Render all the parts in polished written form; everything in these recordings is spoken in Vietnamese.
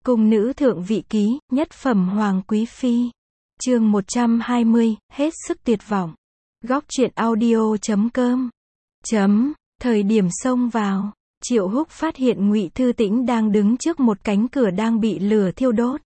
Cung nữ thượng vị ký, nhất phẩm hoàng quý phi. Chương 120, hết sức tuyệt vọng. Góc truyện audio.com. Thời điểm xông vào, Triệu Húc phát hiện Ngụy Thư Tĩnh đang đứng trước một cánh cửa đang bị lửa thiêu đốt.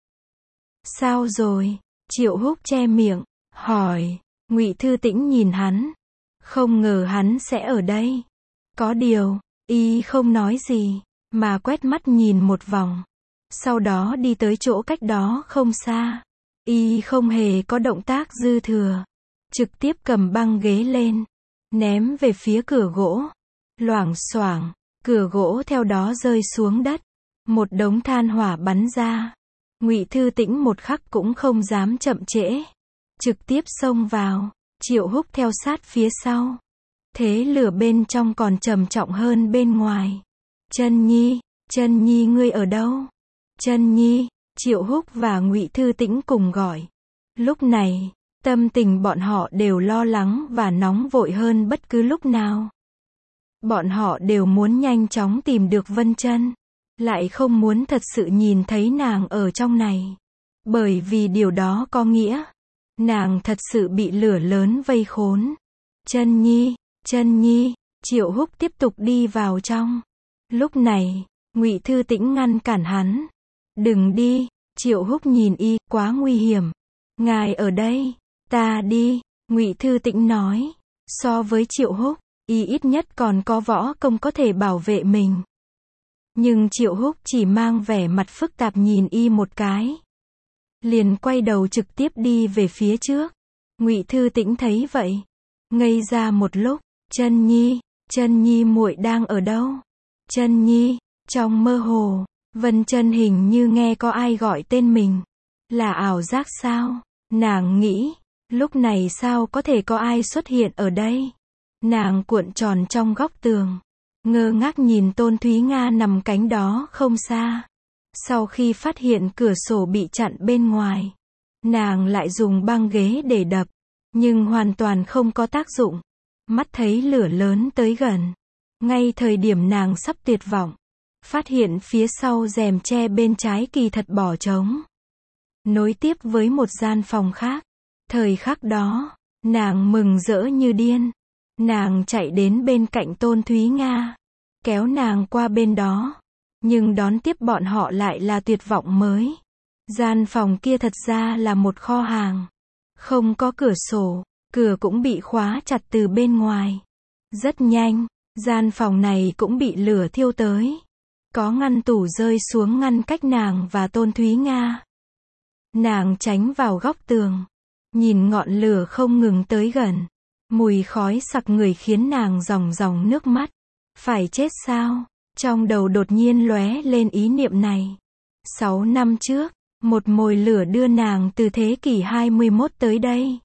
Sao rồi? Triệu Húc che miệng, hỏi. Ngụy Thư Tĩnh nhìn hắn. Không ngờ hắn sẽ ở đây. Có điều, y không nói gì, mà quét mắt nhìn một vòng. Sau đó đi tới chỗ cách đó không xa. Y không hề có động tác dư thừa. Trực tiếp cầm băng ghế lên, ném về phía cửa gỗ. Loảng xoảng, cửa gỗ theo đó rơi xuống đất. Một đống than hỏa bắn ra. Ngụy Thư Tĩnh một khắc cũng không dám chậm trễ. Trực tiếp xông vào. Triệu Húc theo sát phía sau. Thế lửa bên trong còn trầm trọng hơn bên ngoài. Chân Nhi ngươi ở đâu? Chân Nhi, Triệu Húc và Ngụy Thư Tĩnh cùng gọi. Lúc này, tâm tình bọn họ đều lo lắng và nóng vội hơn bất cứ lúc nào. Bọn họ đều muốn nhanh chóng tìm được Vân Chân, lại không muốn thật sự nhìn thấy nàng ở trong này. Bởi vì điều đó có nghĩa, nàng thật sự bị lửa lớn vây khốn. Chân Nhi, Triệu Húc tiếp tục đi vào trong. Lúc này, Ngụy Thư Tĩnh ngăn cản hắn. Đừng đi, Triệu Húc nhìn y, quá nguy hiểm. Ngài ở đây, ta đi, Ngụy Thư Tĩnh nói. So với Triệu Húc, y ít nhất còn có võ công có thể bảo vệ mình. Nhưng Triệu Húc chỉ mang vẻ mặt phức tạp nhìn y một cái. Liền quay đầu trực tiếp đi về phía trước. Ngụy Thư Tĩnh thấy vậy, ngây ra một lúc. Chân Nhi muội đang ở đâu? Chân Nhi, trong mơ hồ, Vân Chân hình như nghe có ai gọi tên mình. Là ảo giác sao? Nàng nghĩ, lúc này sao có thể có ai xuất hiện ở đây? Nàng cuộn tròn trong góc tường, ngơ ngác nhìn Tôn Thúy Nga nằm cánh đó không xa. Sau khi phát hiện cửa sổ bị chặn bên ngoài, nàng lại dùng băng ghế để đập, nhưng hoàn toàn không có tác dụng. Mắt thấy lửa lớn tới gần, ngay thời điểm nàng sắp tuyệt vọng, phát hiện phía sau rèm che bên trái kỳ thật bỏ trống, nối tiếp với một gian phòng khác. Thời khắc đó, nàng mừng rỡ như điên. Nàng chạy đến bên cạnh Tôn Thúy Nga, kéo nàng qua bên đó. Nhưng đón tiếp bọn họ lại là tuyệt vọng mới. Gian phòng kia thật ra là một kho hàng. Không có cửa sổ, cửa cũng bị khóa chặt từ bên ngoài. Rất nhanh, gian phòng này cũng bị lửa thiêu tới. Có ngăn tủ rơi xuống ngăn cách nàng và Tôn Thúy Nga. Nàng tránh vào góc tường, nhìn ngọn lửa không ngừng tới gần. Mùi khói sặc người khiến nàng ròng ròng nước mắt. Phải chết sao? Trong đầu đột nhiên lóe lên ý niệm này. 6 năm trước, một mồi lửa đưa nàng từ thế kỷ 21 tới đây.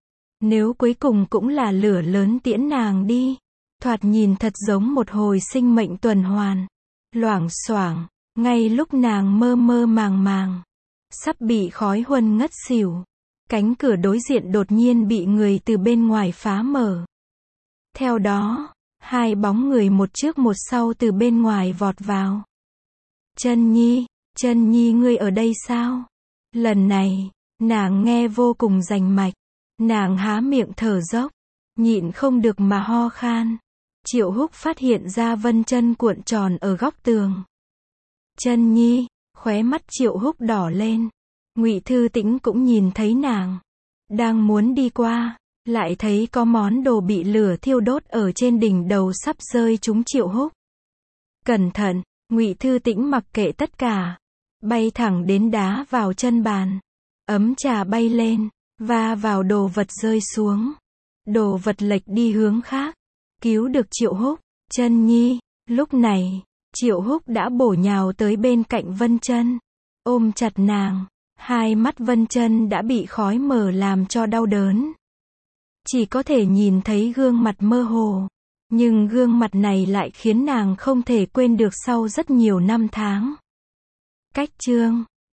Nếu cuối cùng cũng là lửa lớn tiễn nàng đi, thoạt nhìn thật giống một hồi sinh mệnh tuần hoàn. Loảng xoảng, ngay lúc nàng mơ mơ màng màng, sắp bị khói huân ngất xỉu, cánh cửa đối diện đột nhiên bị người từ bên ngoài phá mở. Theo đó, hai bóng người một trước một sau từ bên ngoài vọt vào. Chân Nhi ngươi ở đây sao? Lần này, nàng nghe vô cùng rành mạch. Nàng há miệng thở dốc, nhịn không được mà ho khan. Triệu Húc phát hiện ra Vân Chân cuộn tròn ở góc tường. Chân Nhi, khóe mắt Triệu Húc đỏ lên. Ngụy Thư Tĩnh cũng nhìn thấy nàng, đang muốn đi qua, lại thấy có món đồ bị lửa thiêu đốt ở trên đỉnh đầu sắp rơi trúng Triệu Húc. Cẩn thận, Ngụy Thư Tĩnh mặc kệ tất cả, bay thẳng đến đá vào chân bàn. Ấm trà bay lên, va vào đồ vật rơi xuống. Đồ vật lệch đi hướng khác, cứu được Triệu Húc. Chân Nhi, lúc này, Triệu Húc đã bổ nhào tới bên cạnh Vân Chân, ôm chặt nàng. Hai mắt Vân Chân đã bị khói mờ làm cho đau đớn. Chỉ có thể nhìn thấy gương mặt mơ hồ. Nhưng gương mặt này lại khiến nàng không thể quên được sau rất nhiều năm tháng. Cách chương